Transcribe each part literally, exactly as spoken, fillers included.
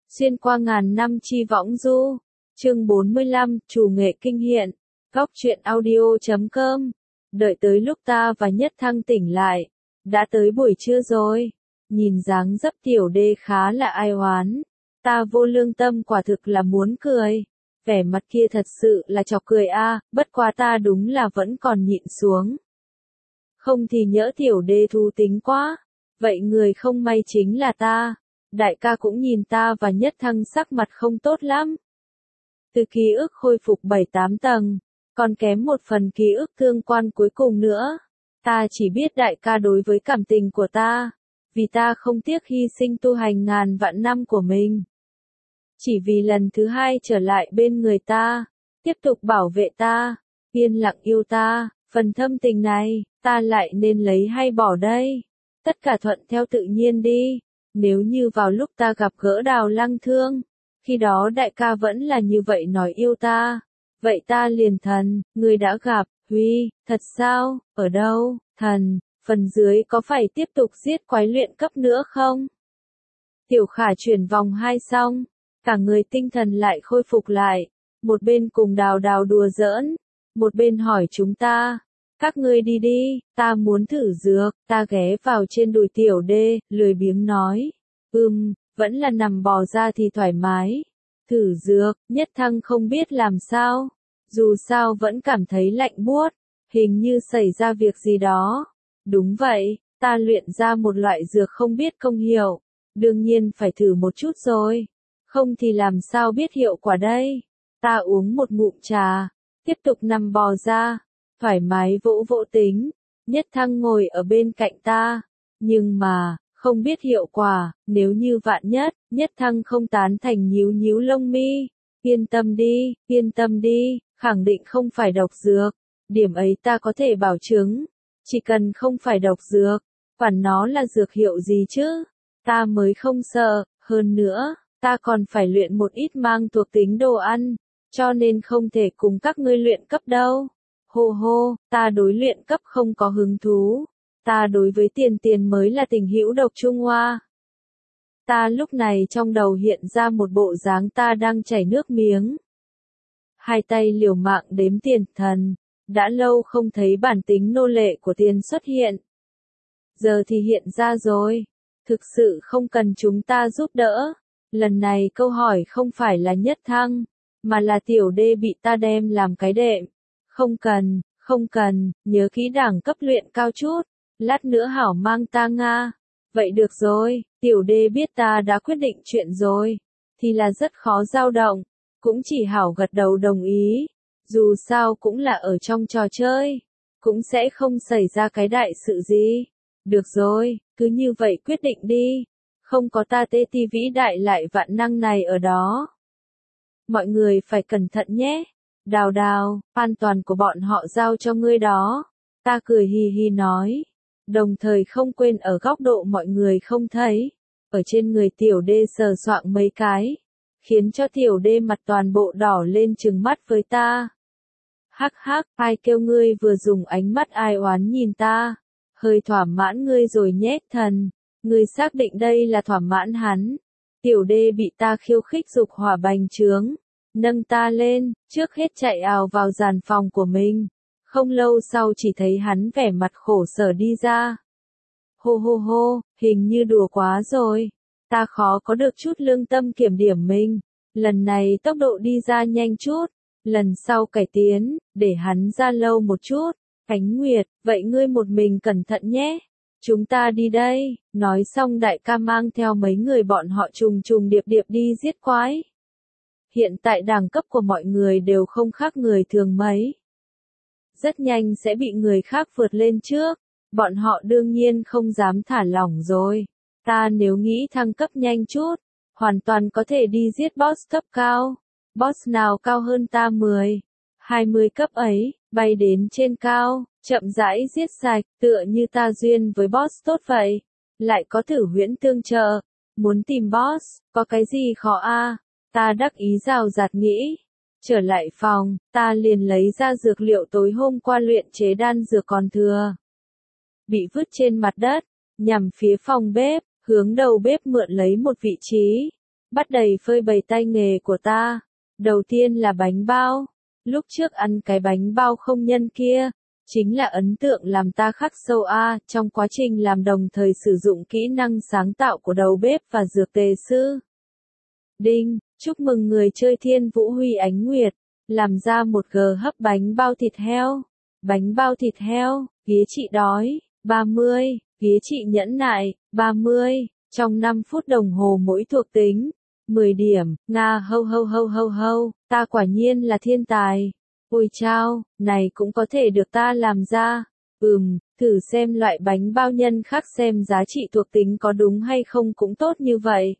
Xuyên qua ngàn năm chi võng du. Chương bốn mươi lăm, chủ nghệ kinh hiện. Góc truyện audio chấm com. Đợi tới lúc ta và Nhất Thăng tỉnh lại. Đã tới buổi trưa rồi. Nhìn dáng dấp tiểu đê khá là ai oán. Ta vô lương tâm quả thực là muốn cười. Vẻ mặt kia thật sự là chọc cười a, bất quá ta đúng là vẫn còn nhịn xuống. Không thì nhỡ tiểu đê thú tính quá. Vậy người không may chính là ta. Đại ca cũng nhìn ta và Nhất Thăng sắc mặt không tốt lắm. Từ ký ức khôi phục bảy tám tầng, còn kém một phần ký ức tương quan cuối cùng nữa. Ta chỉ biết đại ca đối với cảm tình của ta, vì ta không tiếc hy sinh tu hành ngàn vạn năm của mình. Chỉ vì lần thứ hai trở lại bên người ta, tiếp tục bảo vệ ta, yên lặng yêu ta, phần thâm tình này, ta lại nên lấy hay bỏ đây? Tất cả thuận theo tự nhiên đi. Nếu như vào lúc ta gặp gỡ Đào Lăng Thương, khi đó đại ca vẫn là như vậy nói yêu ta, vậy ta liền thần, người đã gặp, Huy, thật sao, ở đâu, thần, phần dưới có phải tiếp tục giết quái luyện cấp nữa không? Tiểu Khả chuyển vòng hai xong, cả người tinh thần lại khôi phục lại, một bên cùng Đào Đào đùa giỡn, một bên hỏi chúng ta. Các ngươi đi đi, ta muốn thử dược, ta ghé vào trên đùi tiểu đê, lười biếng nói. Ừm, vẫn là nằm bò ra thì thoải mái. Thử dược, Nhất Thăng không biết làm sao. Dù sao vẫn cảm thấy lạnh buốt, hình như xảy ra việc gì đó. Đúng vậy, ta luyện ra một loại dược không biết công hiệu. Đương nhiên phải thử một chút rồi. Không thì làm sao biết hiệu quả đây. Ta uống một ngụm trà, tiếp tục nằm bò ra. Thoải mái vỗ vỗ tính, Nhất Thăng ngồi ở bên cạnh ta, nhưng mà, không biết hiệu quả, nếu như vạn nhất, Nhất Thăng không tán thành nhíu nhíu lông mi, yên tâm đi, yên tâm đi, khẳng định không phải độc dược, điểm ấy ta có thể bảo chứng, chỉ cần không phải độc dược, quản nó là dược hiệu gì chứ, ta mới không sợ, hơn nữa, ta còn phải luyện một ít mang thuộc tính đồ ăn, cho nên không thể cùng các ngươi luyện cấp đâu. Hô hô, ta đối luyện cấp không có hứng thú. Ta đối với tiền tiền mới là tình hữu độc Trung Hoa. Ta lúc này trong đầu hiện ra một bộ dáng ta đang chảy nước miếng. Hai tay liều mạng đếm tiền thần. Đã lâu không thấy bản tính nô lệ của tiền xuất hiện. Giờ thì hiện ra rồi. Thực sự không cần chúng ta giúp đỡ. Lần này câu hỏi không phải là Nhất Thăng, mà là tiểu đê bị ta đem làm cái đệm. Không cần, không cần, nhớ kỹ đẳng cấp luyện cao chút, lát nữa hảo mang ta Nga. Vậy được rồi, tiểu đê biết ta đã quyết định chuyện rồi, thì là rất khó dao động, cũng chỉ hảo gật đầu đồng ý, dù sao cũng là ở trong trò chơi, cũng sẽ không xảy ra cái đại sự gì. Được rồi, cứ như vậy quyết định đi, không có ta tê ti vĩ đại lại vạn năng này ở đó. Mọi người phải cẩn thận nhé. Đào Đào, an toàn của bọn họ giao cho ngươi đó. Ta cười hì hì nói. Đồng thời không quên ở góc độ mọi người không thấy. Ở trên người tiểu đê sờ soạng mấy cái. Khiến cho tiểu đê mặt toàn bộ đỏ lên trừng mắt với ta. Hắc hắc, ai kêu ngươi vừa dùng ánh mắt ai oán nhìn ta. Hơi thỏa mãn ngươi rồi nhét thần. Ngươi xác định đây là thỏa mãn hắn. Tiểu đê bị ta khiêu khích dục hỏa bành trướng. Nâng ta lên, trước hết chạy ào vào giàn phòng của mình. Không lâu sau chỉ thấy hắn vẻ mặt khổ sở đi ra. Hô hô hô, hình như đùa quá rồi. Ta khó có được chút lương tâm kiểm điểm mình. Lần này tốc độ đi ra nhanh chút. Lần sau cải tiến, để hắn ra lâu một chút. Ánh Nguyệt, vậy ngươi một mình cẩn thận nhé. Chúng ta đi đây. Nói xong đại ca mang theo mấy người bọn họ trùng trùng điệp điệp đi giết quái. Hiện tại đẳng cấp của mọi người đều không khác người thường mấy. Rất nhanh sẽ bị người khác vượt lên trước. Bọn họ đương nhiên không dám thả lỏng rồi. Ta nếu nghĩ thăng cấp nhanh chút, hoàn toàn có thể đi giết boss cấp cao. Boss nào cao hơn ta mười, hai mươi cấp ấy, bay đến trên cao, chậm rãi giết sạch, tựa như ta duyên với boss tốt vậy. Lại có Tử Huyễn tương trợ. Muốn tìm boss, có cái gì khó a? Ta đắc ý rào rạt nghĩ. Trở lại phòng, ta liền lấy ra dược liệu tối hôm qua luyện chế đan dược còn thừa. Bị vứt trên mặt đất, nhằm phía phòng bếp, hướng đầu bếp mượn lấy một vị trí. bắt đầy phơi bày tay nghề của ta. Đầu tiên là bánh bao. Lúc trước ăn cái bánh bao không nhân kia, chính là ấn tượng làm ta khắc sâu a, trong quá trình làm đồng thời sử dụng kỹ năng sáng tạo của đầu bếp và dược tề sư. Đinh, chúc mừng người chơi Thiên Vũ Huy Ánh Nguyệt, làm ra một g hấp bánh bao thịt heo. Bánh bao thịt heo, ghế chị đói, ba mươi, ghế chị nhẫn nại, ba mươi, trong năm phút đồng hồ mỗi thuộc tính, mười điểm, Nga hâu hâu hâu hâu hâu, ta quả nhiên là thiên tài. Ôi chao, này cũng có thể được ta làm ra. Ừm, thử xem loại bánh bao nhân khác xem giá trị thuộc tính có đúng hay không cũng tốt như vậy.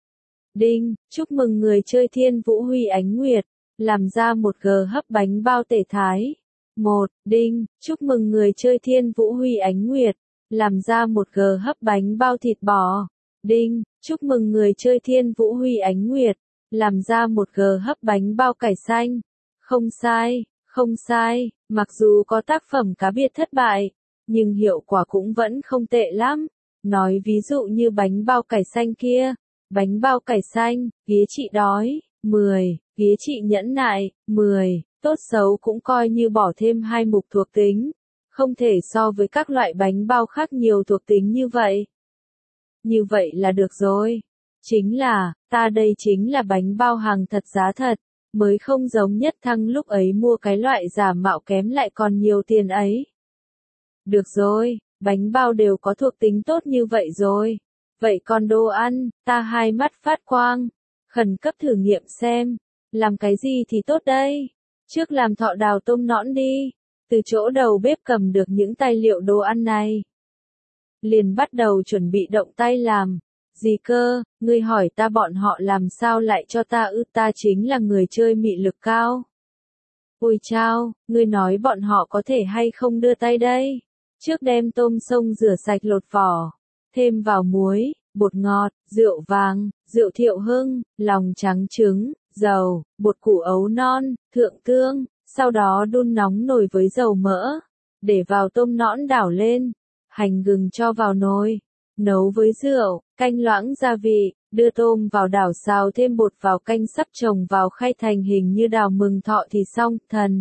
Đinh, chúc mừng người chơi Thiên Vũ Huy Ánh Nguyệt, làm ra một g hấp bánh bao tể thái. Một, đinh, chúc mừng người chơi Thiên Vũ Huy Ánh Nguyệt, làm ra một g hấp bánh bao thịt bò. Đinh, chúc mừng người chơi Thiên Vũ Huy Ánh Nguyệt, làm ra một g hấp bánh bao cải xanh. Không sai, không sai, mặc dù có tác phẩm cá biệt thất bại, nhưng hiệu quả cũng vẫn không tệ lắm. Nói ví dụ như bánh bao cải xanh kia, bánh bao cải xanh, ghế chị đói, mười, ghế chị nhẫn nại, mười, tốt xấu cũng coi như bỏ thêm hai mục thuộc tính, không thể so với các loại bánh bao khác nhiều thuộc tính như vậy. Như vậy là được rồi. Chính là, ta đây chính là bánh bao hàng thật giá thật, mới không giống Nhất Thăng lúc ấy mua cái loại giả mạo kém lại còn nhiều tiền ấy. Được rồi, bánh bao đều có thuộc tính tốt như vậy rồi. Vậy còn đồ ăn, ta hai mắt phát quang, khẩn cấp thử nghiệm xem, làm cái gì thì tốt đây? Trước làm thọ đào tôm nõn đi, từ chỗ đầu bếp cầm được những tài liệu đồ ăn này. Liền bắt đầu chuẩn bị động tay làm. Gì cơ, ngươi hỏi ta bọn họ làm sao lại cho ta ư, ta chính là người chơi mị lực cao. Ôi chao, ngươi nói bọn họ có thể hay không đưa tay đây? Trước đem tôm sông rửa sạch lột vỏ, thêm vào muối, bột ngọt, rượu vàng, rượu thiệu hưng, lòng trắng trứng, dầu, bột củ ấu non, thượng tương, sau đó đun nóng nồi với dầu mỡ, để vào tôm nõn đảo lên, hành gừng cho vào nồi, nấu với rượu, canh loãng gia vị, đưa tôm vào đảo xào thêm bột vào canh sắp trồng vào khay thành hình như đào mừng thọ thì xong, thần.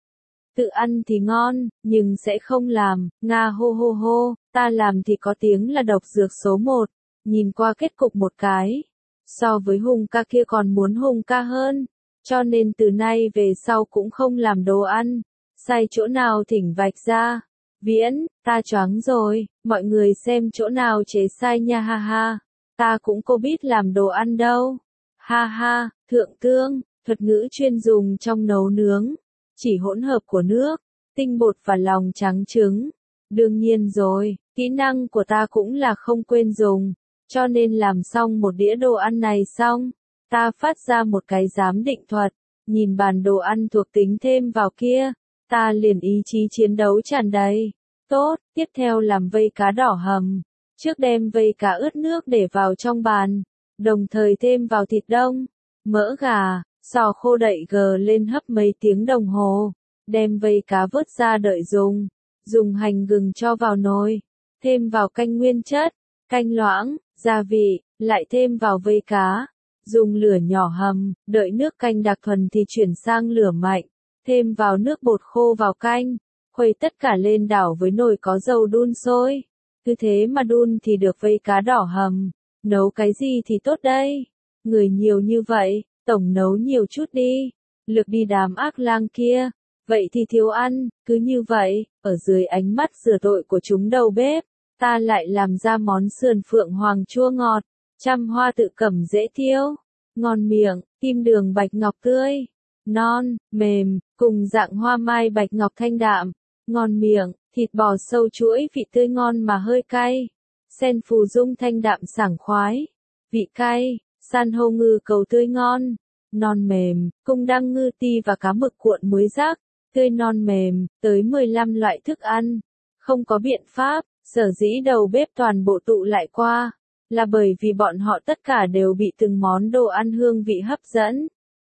Tự ăn thì ngon, nhưng sẽ không làm, Nga hô hô hô, ta làm thì có tiếng là độc dược số một, nhìn qua kết cục một cái. So với hung ca kia còn muốn hung ca hơn, cho nên từ nay về sau cũng không làm đồ ăn, sai chỗ nào thỉnh vạch ra. Viễn, ta choáng rồi, mọi người xem chỗ nào chế sai nha ha ha, ta cũng có biết làm đồ ăn đâu. Ha ha, thượng tương, thuật ngữ chuyên dùng trong nấu nướng, chỉ hỗn hợp của nước, tinh bột và lòng trắng trứng. Đương nhiên rồi, kỹ năng của ta cũng là không quên dùng, cho nên làm xong một đĩa đồ ăn này xong, ta phát ra một cái giám định thuật, nhìn bản đồ ăn thuộc tính thêm vào kia, ta liền ý chí chiến đấu tràn đầy. Tốt, tiếp theo làm vây cá đỏ hầm. Trước đem vây cá ướt nước để vào trong bàn, đồng thời thêm vào thịt đông, mỡ gà, xò khô đậy gờ lên hấp mấy tiếng đồng hồ, đem vây cá vớt ra đợi dùng, dùng hành gừng cho vào nồi, thêm vào canh nguyên chất, canh loãng, gia vị, lại thêm vào vây cá, dùng lửa nhỏ hầm, đợi nước canh đặc thuần thì chuyển sang lửa mạnh, thêm vào nước bột khô vào canh, khuấy tất cả lên đảo với nồi có dầu đun sôi. Cứ thế mà đun thì được vây cá đỏ hầm. Nấu cái gì thì tốt đây? Người nhiều như vậy, tổng nấu nhiều chút đi. Lược đi đám ác lang kia. Vậy thì thiếu ăn, cứ như vậy, ở dưới ánh mắt rửa tội của chúng đầu bếp, ta lại làm ra món sườn phượng hoàng chua ngọt, trăm hoa tự cẩm dễ tiêu, ngon miệng, kim đường bạch ngọc tươi, non, mềm, cùng dạng hoa mai bạch ngọc thanh đạm, ngon miệng, thịt bò sâu chuỗi vị tươi ngon mà hơi cay, sen phù dung thanh đạm sảng khoái, vị cay, san hô ngư cầu tươi ngon, non mềm, cung đăng ngư ti và cá mực cuộn muối rác, tươi non mềm, tới mười lăm loại thức ăn. Không có biện pháp, sở dĩ đầu bếp toàn bộ tụ lại qua, là bởi vì bọn họ tất cả đều bị từng món đồ ăn hương vị hấp dẫn.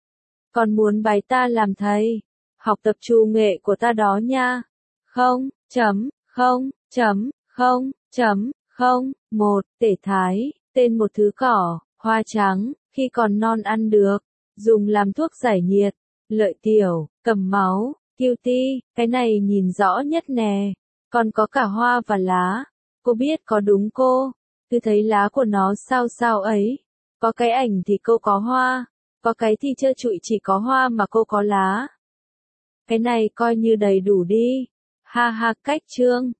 Còn muốn bái ta làm thầy, học tập trù nghệ của ta đó nha. Không, chấm, không, chấm, không, chấm, không, một, tể thái, tên một thứ cỏ, hoa trắng, khi còn non ăn được, dùng làm thuốc giải nhiệt, lợi tiểu, cầm máu, cutie, cái này nhìn rõ nhất nè, còn có cả hoa và lá, cô biết có đúng cô, cứ thấy lá của nó sao sao ấy, có cái ảnh thì cô có hoa, có cái thì trơ trụi chỉ có hoa mà cô có lá. Cái này coi như đầy đủ đi, ha ha cách chương.